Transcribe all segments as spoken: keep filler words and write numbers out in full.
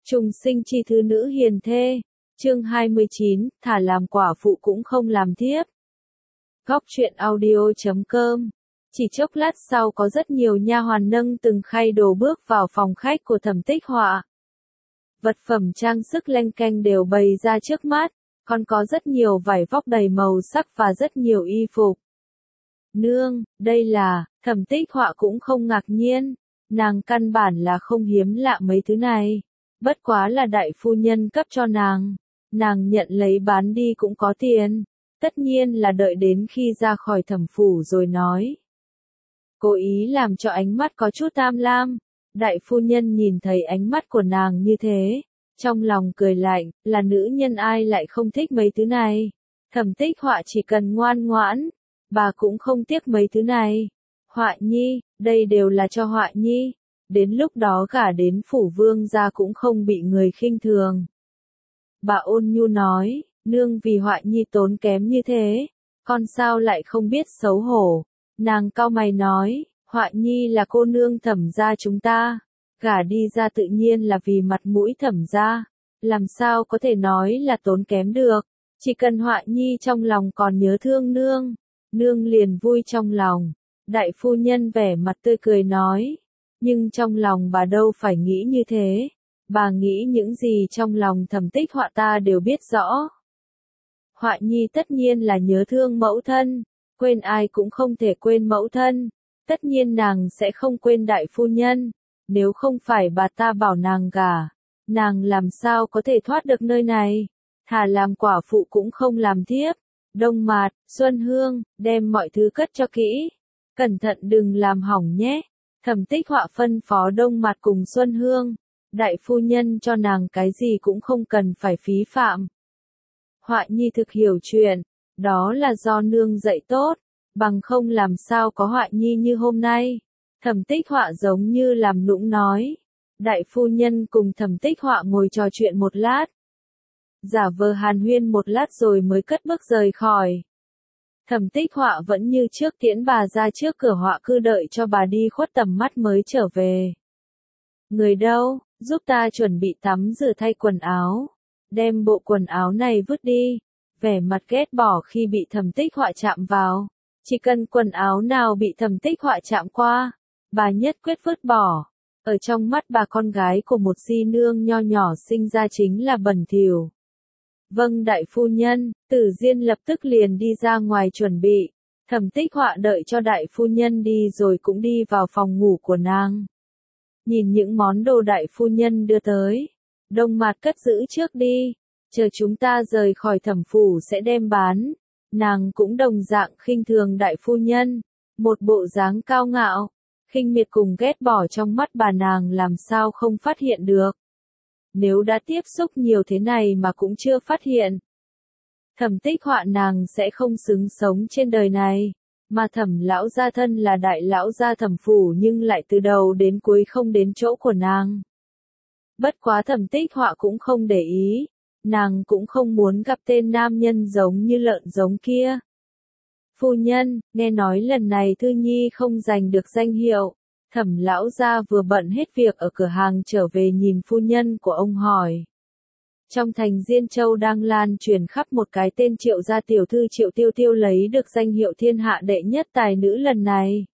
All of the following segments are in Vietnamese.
Trùng sinh chi thứ nữ hiền thê. Chương hai mươi chín, thả làm quả phụ cũng không làm thiếp. Góc truyện audio chấm com. Chỉ chốc lát sau có rất nhiều nha hoàn nâng từng khay đồ bước vào phòng khách của Thẩm Tích Họa. Vật phẩm trang sức leng keng đều bày ra trước mắt, còn có rất nhiều vải vóc đầy màu sắc và rất nhiều y phục. Nương, đây là, Thẩm Tích Họa cũng không ngạc nhiên, nàng căn bản là không hiếm lạ mấy thứ này, bất quá là đại phu nhân cấp cho nàng, nàng nhận lấy bán đi cũng có tiền, tất nhiên là đợi đến khi ra khỏi thẩm phủ rồi nói. Cố ý làm cho ánh mắt có chút tham lam, đại phu nhân nhìn thấy ánh mắt của nàng như thế, trong lòng cười lạnh, là nữ nhân ai lại không thích mấy thứ này, Thẩm Tích Họa chỉ cần ngoan ngoãn, bà cũng không tiếc mấy thứ này. Họa nhi, đây đều là cho Họa nhi, đến lúc đó gả đến phủ vương gia cũng không bị người khinh thường. Bà ôn nhu nói, nương vì Họa nhi tốn kém như thế, con sao lại không biết xấu hổ. Nàng cau mày nói, Họa nhi là cô nương Thẩm gia chúng ta, gả đi ra tự nhiên là vì mặt mũi Thẩm gia, làm sao có thể nói là tốn kém được, chỉ cần Họa nhi trong lòng còn nhớ thương nương, nương liền vui trong lòng. Đại phu nhân vẻ mặt tươi cười nói, nhưng trong lòng bà đâu phải nghĩ như thế, bà nghĩ những gì trong lòng Thẩm Tích Họa ta đều biết rõ. Họa nhi tất nhiên là nhớ thương mẫu thân, quên ai cũng không thể quên mẫu thân, tất nhiên nàng sẽ không quên đại phu nhân, nếu không phải bà ta bảo nàng gả, nàng làm sao có thể thoát được nơi này, thà làm quả phụ cũng không làm thiếp. Đông Mạt, Xuân Hương, đem mọi thứ cất cho kỹ, cẩn thận đừng làm hỏng nhé. Thẩm Tích Họa phân phó Đông Mạt cùng Xuân Hương, đại phu nhân cho nàng cái gì cũng không cần phải phí phạm. Họa nhi thực hiểu chuyện, đó là do nương dạy tốt, bằng không làm sao có Họa nhi như hôm nay. Thẩm Tích Họa giống như làm nũng nói. Đại phu nhân cùng Thẩm Tích Họa ngồi trò chuyện một lát, giả vờ hàn huyên một lát rồi mới cất bước rời khỏi. Thẩm Tích Họa vẫn như trước tiễn bà ra trước cửa Họa cư đợi cho bà đi khuất tầm mắt mới trở về. Người đâu, giúp ta chuẩn bị tắm rửa thay quần áo, đem bộ quần áo này vứt đi. Vẻ mặt ghét bỏ khi bị Thẩm Tích Họa chạm vào, chỉ cần quần áo nào bị Thẩm Tích Họa chạm qua, bà nhất quyết vứt bỏ. Ở trong mắt bà con gái của một di nương nho nhỏ sinh ra chính là bẩn thỉu. Vâng đại phu nhân, Tử Diên lập tức liền đi ra ngoài chuẩn bị, Thẩm Tích Họa đợi cho đại phu nhân đi rồi cũng đi vào phòng ngủ của nàng. Nhìn những món đồ đại phu nhân đưa tới, Đông Mạt cất giữ trước đi, chờ chúng ta rời khỏi thẩm phủ sẽ đem bán. Nàng cũng đồng dạng khinh thường đại phu nhân, một bộ dáng cao ngạo, khinh miệt cùng ghét bỏ trong mắt bà nàng làm sao không phát hiện được. Nếu đã tiếp xúc nhiều thế này mà cũng chưa phát hiện, Thẩm Tích Họa nàng sẽ không xứng sống trên đời này, mà Thẩm lão gia thân là đại lão gia thẩm phủ nhưng lại từ đầu đến cuối không đến chỗ của nàng. Bất quá Thẩm Tích Họa cũng không để ý, nàng cũng không muốn gặp tên nam nhân giống như lợn giống kia. Phu nhân, nghe nói lần này Thư Nhi không giành được danh hiệu. Thẩm lão gia vừa bận hết việc ở cửa hàng trở về nhìn phu nhân của ông hỏi. Trong thành Diên Châu đang lan truyền khắp một cái tên Triệu gia tiểu thư Triệu Tiêu Tiêu lấy được danh hiệu thiên hạ đệ nhất tài nữ lần này.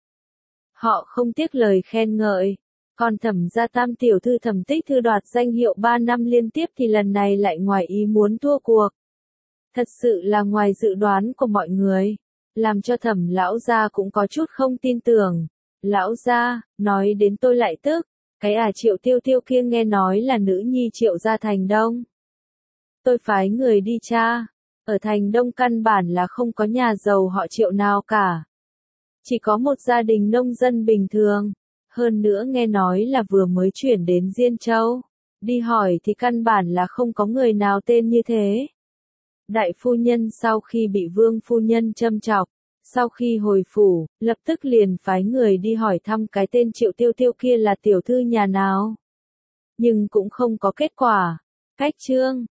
Họ không tiếc lời khen ngợi, còn Thẩm gia tam tiểu thư Thẩm Tích Thư đoạt danh hiệu ba năm liên tiếp thì lần này lại ngoài ý muốn thua cuộc. Thật sự là ngoài dự đoán của mọi người, làm cho Thẩm lão gia cũng có chút không tin tưởng. Lão gia, nói đến tôi lại tức, cái à Triệu Tiêu Tiêu kia nghe nói là nữ nhi Triệu gia thành Đông. Tôi phái người đi tra, ở thành Đông căn bản là không có nhà giàu họ Triệu nào cả. Chỉ có một gia đình nông dân bình thường, hơn nữa nghe nói là vừa mới chuyển đến Diên Châu. Đi hỏi thì căn bản là không có người nào tên như thế. Đại phu nhân sau khi bị vương phu nhân châm chọc, sau khi hồi phủ, lập tức liền phái người đi hỏi thăm cái tên Triệu Tiêu Tiêu kia là tiểu thư nhà nào. Nhưng cũng không có kết quả. Cách chương,